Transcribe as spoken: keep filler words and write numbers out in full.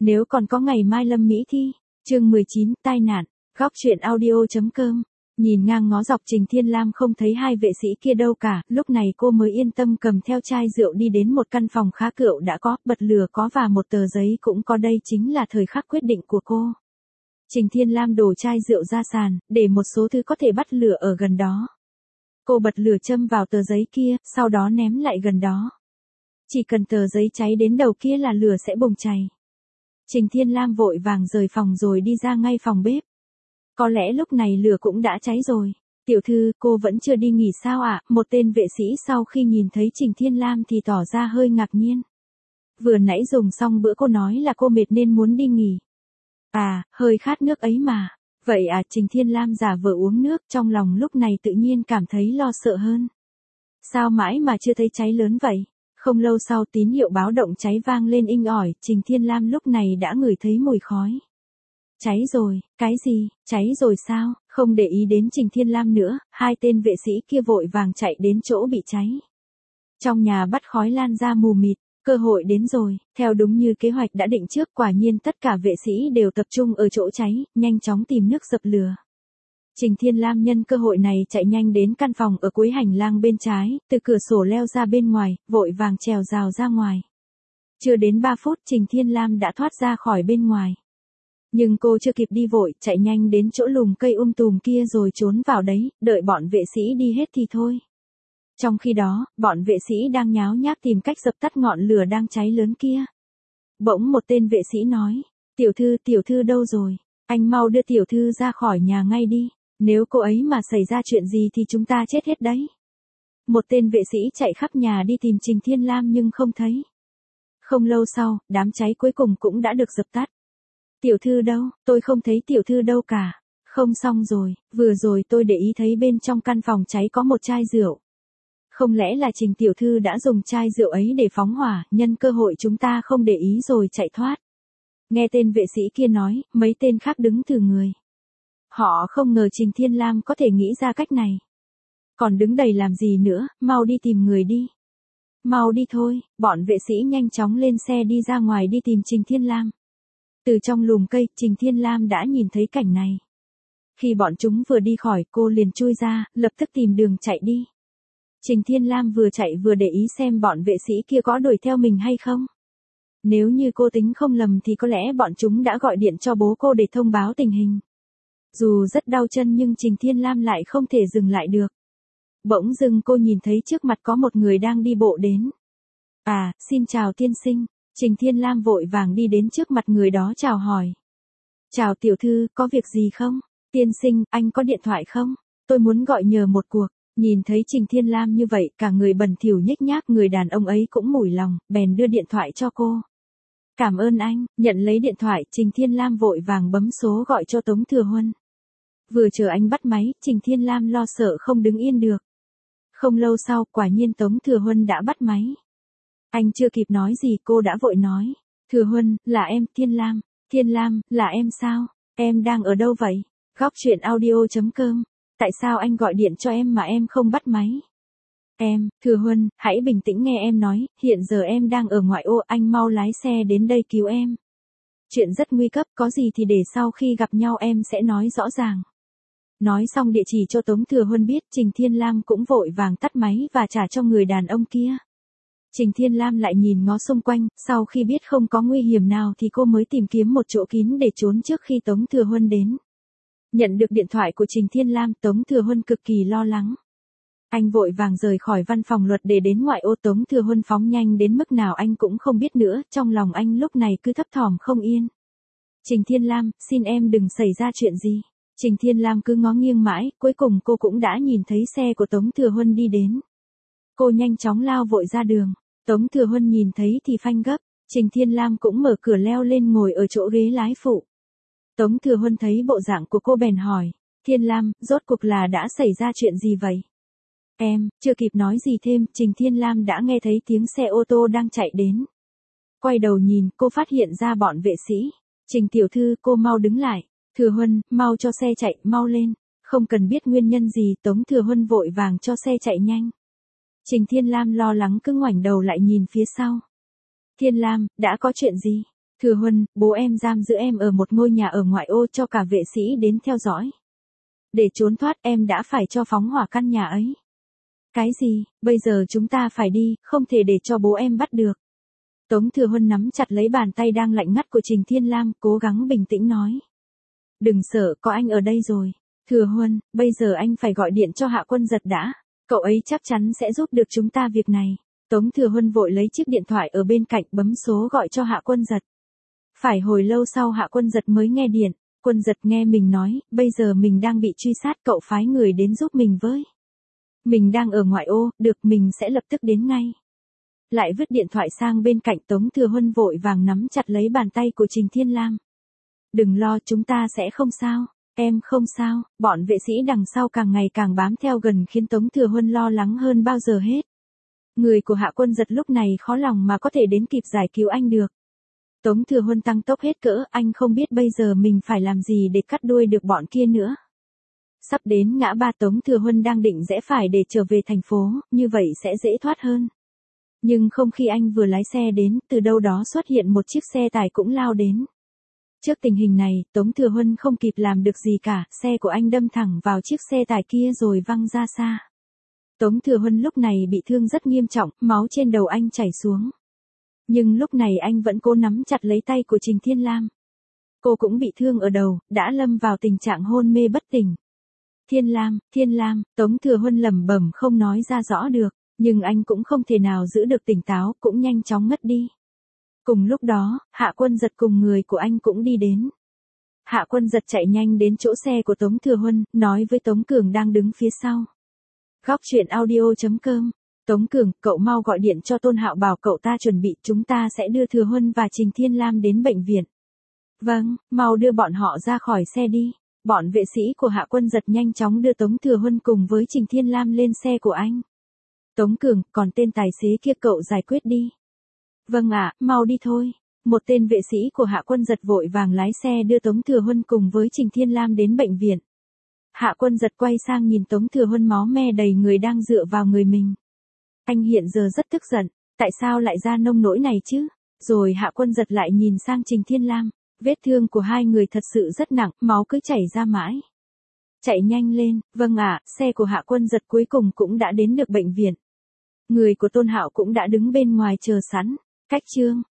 Nếu còn có ngày mai Lâm Mỹ thi. Chương mười chín, tai nạn. Góc truyện audio.com. Nhìn ngang ngó dọc Trình Thiên Lam không thấy hai vệ sĩ kia đâu cả, lúc này cô mới yên tâm cầm theo chai rượu đi đến một căn phòng khá cựu đã có, bật lửa có và một tờ giấy cũng có, đây chính là thời khắc quyết định của cô. Trình Thiên Lam đổ chai rượu ra sàn, để một số thứ có thể bắt lửa ở gần đó. Cô bật lửa châm vào tờ giấy kia, sau đó ném lại gần đó. Chỉ cần tờ giấy cháy đến đầu kia là lửa sẽ bùng cháy. Trình Thiên Lam vội vàng rời phòng rồi đi ra ngay phòng bếp. Có lẽ lúc này lửa cũng đã cháy rồi. Tiểu thư, cô vẫn chưa đi nghỉ sao ạ? À? Một tên vệ sĩ sau khi nhìn thấy Trình Thiên Lam thì tỏ ra hơi ngạc nhiên. Vừa nãy dùng xong bữa cô nói là cô mệt nên muốn đi nghỉ. À, hơi khát nước ấy mà. Vậy à, Trình Thiên Lam giả vờ uống nước, trong lòng lúc này tự nhiên cảm thấy lo sợ hơn. Sao mãi mà chưa thấy cháy lớn vậy? Không lâu sau tín hiệu báo động cháy vang lên inh ỏi, Trình Thiên Lam lúc này đã ngửi thấy mùi khói. Cháy rồi, cái gì, cháy rồi sao? Không để ý đến Trình Thiên Lam nữa, hai tên vệ sĩ kia vội vàng chạy đến chỗ bị cháy. Trong nhà bắt khói lan ra mù mịt, cơ hội đến rồi, theo đúng như kế hoạch đã định trước, quả nhiên tất cả vệ sĩ đều tập trung ở chỗ cháy, nhanh chóng tìm nước dập lửa. Trình Thiên Lam nhân cơ hội này chạy nhanh đến căn phòng ở cuối hành lang bên trái, từ cửa sổ leo ra bên ngoài, vội vàng trèo rào ra ngoài. Chưa đến ba phút Trình Thiên Lam đã thoát ra khỏi bên ngoài. Nhưng cô chưa kịp đi vội, chạy nhanh đến chỗ lùm cây um tùm kia rồi trốn vào đấy, đợi bọn vệ sĩ đi hết thì thôi. Trong khi đó, bọn vệ sĩ đang nháo nhác tìm cách dập tắt ngọn lửa đang cháy lớn kia. Bỗng một tên vệ sĩ nói, tiểu thư, tiểu thư đâu rồi? Anh mau đưa tiểu thư ra khỏi nhà ngay đi, nếu cô ấy mà xảy ra chuyện gì thì chúng ta chết hết đấy. Một tên vệ sĩ chạy khắp nhà đi tìm Trình Thiên Lam nhưng không thấy. Không lâu sau, đám cháy cuối cùng cũng đã được dập tắt. Tiểu thư đâu, tôi không thấy tiểu thư đâu cả. Không xong rồi, vừa rồi tôi để ý thấy bên trong căn phòng cháy có một chai rượu. Không lẽ là Trình tiểu thư đã dùng chai rượu ấy để phóng hỏa, nhân cơ hội chúng ta không để ý rồi chạy thoát. Nghe tên vệ sĩ kia nói, mấy tên khác đứng từ người. Họ không ngờ Trình Thiên Lam có thể nghĩ ra cách này. Còn đứng đầy làm gì nữa, mau đi tìm người đi. Mau đi thôi, bọn vệ sĩ nhanh chóng lên xe đi ra ngoài đi tìm Trình Thiên Lam. Từ trong lùm cây, Trình Thiên Lam đã nhìn thấy cảnh này. Khi bọn chúng vừa đi khỏi, cô liền chui ra, lập tức tìm đường chạy đi. Trình Thiên Lam vừa chạy vừa để ý xem bọn vệ sĩ kia có đuổi theo mình hay không. Nếu như cô tính không lầm thì có lẽ bọn chúng đã gọi điện cho bố cô để thông báo tình hình. Dù rất đau chân nhưng Trình Thiên Lam lại không thể dừng lại được. Bỗng dưng cô nhìn thấy trước mặt có một người đang đi bộ đến. À, xin chào tiên sinh. Trình Thiên Lam vội vàng đi đến trước mặt người đó chào hỏi. Chào tiểu thư, có việc gì không? Tiên sinh, anh có điện thoại không? Tôi muốn gọi nhờ một cuộc. Nhìn thấy Trình Thiên Lam như vậy, cả người bẩn thỉu nhếch nhác, người đàn ông ấy cũng mủi lòng, bèn đưa điện thoại cho cô. Cảm ơn anh, nhận lấy điện thoại, Trình Thiên Lam vội vàng bấm số gọi cho Tống Thừa Huân. Vừa chờ anh bắt máy, Trình Thiên Lam lo sợ không đứng yên được. Không lâu sau, quả nhiên Tống Thừa Huân đã bắt máy. Anh chưa kịp nói gì cô đã vội nói. Thừa Huân, là em, Thiên Lam. Thiên Lam, là em sao? Em đang ở đâu vậy? Góc truyện audio.com. Tại sao anh gọi điện cho em mà em không bắt máy? Em, Thừa Huân, hãy bình tĩnh nghe em nói, hiện giờ em đang ở ngoại ô, anh mau lái xe đến đây cứu em. Chuyện rất nguy cấp, có gì thì để sau khi gặp nhau em sẽ nói rõ ràng. Nói xong địa chỉ cho Tống Thừa Huân biết, Trình Thiên Lam cũng vội vàng tắt máy và trả cho người đàn ông kia. Trình Thiên Lam lại nhìn ngó xung quanh, sau khi biết không có nguy hiểm nào thì cô mới tìm kiếm một chỗ kín để trốn trước khi Tống Thừa Huân đến. Nhận được điện thoại của Trình Thiên Lam, Tống Thừa Huân cực kỳ lo lắng. Anh vội vàng rời khỏi văn phòng luật để đến ngoại ô. Tống Thừa Huân phóng nhanh đến mức nào anh cũng không biết nữa, trong lòng anh lúc này cứ thấp thỏm không yên. Trình Thiên Lam, xin em đừng xảy ra chuyện gì. Trình Thiên Lam cứ ngó nghiêng mãi, cuối cùng cô cũng đã nhìn thấy xe của Tống Thừa Huân đi đến. Cô nhanh chóng lao vội ra đường. Tống Thừa Huân nhìn thấy thì phanh gấp, Trình Thiên Lam cũng mở cửa leo lên ngồi ở chỗ ghế lái phụ. Tống Thừa Huân thấy bộ dạng của cô bèn hỏi, Thiên Lam, rốt cuộc là đã xảy ra chuyện gì vậy? Em, chưa kịp nói gì thêm, Trình Thiên Lam đã nghe thấy tiếng xe ô tô đang chạy đến. Quay đầu nhìn, cô phát hiện ra bọn vệ sĩ. Trình tiểu thư, cô mau đứng lại. Thừa Huân, mau cho xe chạy, mau lên. Không cần biết nguyên nhân gì, Tống Thừa Huân vội vàng cho xe chạy nhanh. Trình Thiên Lam lo lắng cứ ngoảnh đầu lại nhìn phía sau. Thiên Lam, đã có chuyện gì? Thừa Huân, bố em giam giữ em ở một ngôi nhà ở ngoại ô cho cả vệ sĩ đến theo dõi. Để trốn thoát em đã phải cho phóng hỏa căn nhà ấy. Cái gì, bây giờ chúng ta phải đi, không thể để cho bố em bắt được. Tống Thừa Huân nắm chặt lấy bàn tay đang lạnh ngắt của Trình Thiên Lam, cố gắng bình tĩnh nói. Đừng sợ, có anh ở đây rồi. Thừa Huân, bây giờ anh phải gọi điện cho Hạ Quân Giật đã. Cậu ấy chắc chắn sẽ giúp được chúng ta việc này. Tống Thừa Huân vội lấy chiếc điện thoại ở bên cạnh bấm số gọi cho Hạ Quân Giật. Phải hồi lâu sau Hạ Quân Giật mới nghe điện. Quân Giật nghe mình nói, bây giờ mình đang bị truy sát, cậu phái người đến giúp mình với. Mình đang ở ngoại ô, được, mình sẽ lập tức đến ngay. Lại vứt điện thoại sang bên cạnh, Tống Thừa Huân vội vàng nắm chặt lấy bàn tay của Trình Thiên Lam. Đừng lo, chúng ta sẽ không sao. Em không sao. Bọn vệ sĩ đằng sau càng ngày càng bám theo gần khiến Tống Thừa Huân lo lắng hơn bao giờ hết. Người của Hạ Quân Giật lúc này khó lòng mà có thể đến kịp giải cứu anh được. Tống Thừa Huân tăng tốc hết cỡ, anh không biết bây giờ mình phải làm gì để cắt đuôi được bọn kia nữa. Sắp đến ngã ba, Tống Thừa Huân đang định rẽ phải để trở về thành phố, như vậy sẽ dễ thoát hơn. Nhưng không, khi anh vừa lái xe đến, từ đâu đó xuất hiện một chiếc xe tải cũng lao đến. Trước tình hình này, Tống Thừa Huân không kịp làm được gì cả, xe của anh đâm thẳng vào chiếc xe tải kia rồi văng ra xa. Tống Thừa Huân lúc này bị thương rất nghiêm trọng, máu trên đầu anh chảy xuống. Nhưng lúc này anh vẫn cố nắm chặt lấy tay của Trình Thiên Lam. Cô cũng bị thương ở đầu, đã lâm vào tình trạng hôn mê bất tỉnh. Thiên Lam, Thiên Lam, Tống Thừa Huân lẩm bẩm không nói ra rõ được, nhưng anh cũng không thể nào giữ được tỉnh táo, cũng nhanh chóng ngất đi. Cùng lúc đó, Hạ Quân Giật cùng người của anh cũng đi đến. Hạ Quân Giật chạy nhanh đến chỗ xe của Tống Thừa Huân, nói với Tống Cường đang đứng phía sau. Góc truyện audio chấm com. Tống Cường, cậu mau gọi điện cho Tôn Hạo bảo cậu ta chuẩn bị, chúng ta sẽ đưa Thừa Huân và Trình Thiên Lam đến bệnh viện. Vâng, mau đưa bọn họ ra khỏi xe đi. Bọn vệ sĩ của Hạ Quân Giật nhanh chóng đưa Tống Thừa Huân cùng với Trình Thiên Lam lên xe của anh. Tống Cường, còn tên tài xế kia cậu giải quyết đi. Vâng ạ, mau đi thôi. Một tên vệ sĩ của Hạ Quân Giật vội vàng lái xe đưa Tống Thừa Huân cùng với Trình Thiên Lam đến bệnh viện. Hạ Quân Giật quay sang nhìn Tống Thừa Huân máu me đầy người đang dựa vào người mình. Anh hiện giờ rất tức giận, tại sao lại ra nông nỗi này chứ? Rồi Hạ Quân Giật lại nhìn sang Trình Thiên Lam, vết thương của hai người thật sự rất nặng, máu cứ chảy ra mãi. Chạy nhanh lên, vâng ạ, xe của Hạ Quân Giật cuối cùng cũng đã đến được bệnh viện. Người của Tôn Hạo cũng đã đứng bên ngoài chờ sẵn, cách chương.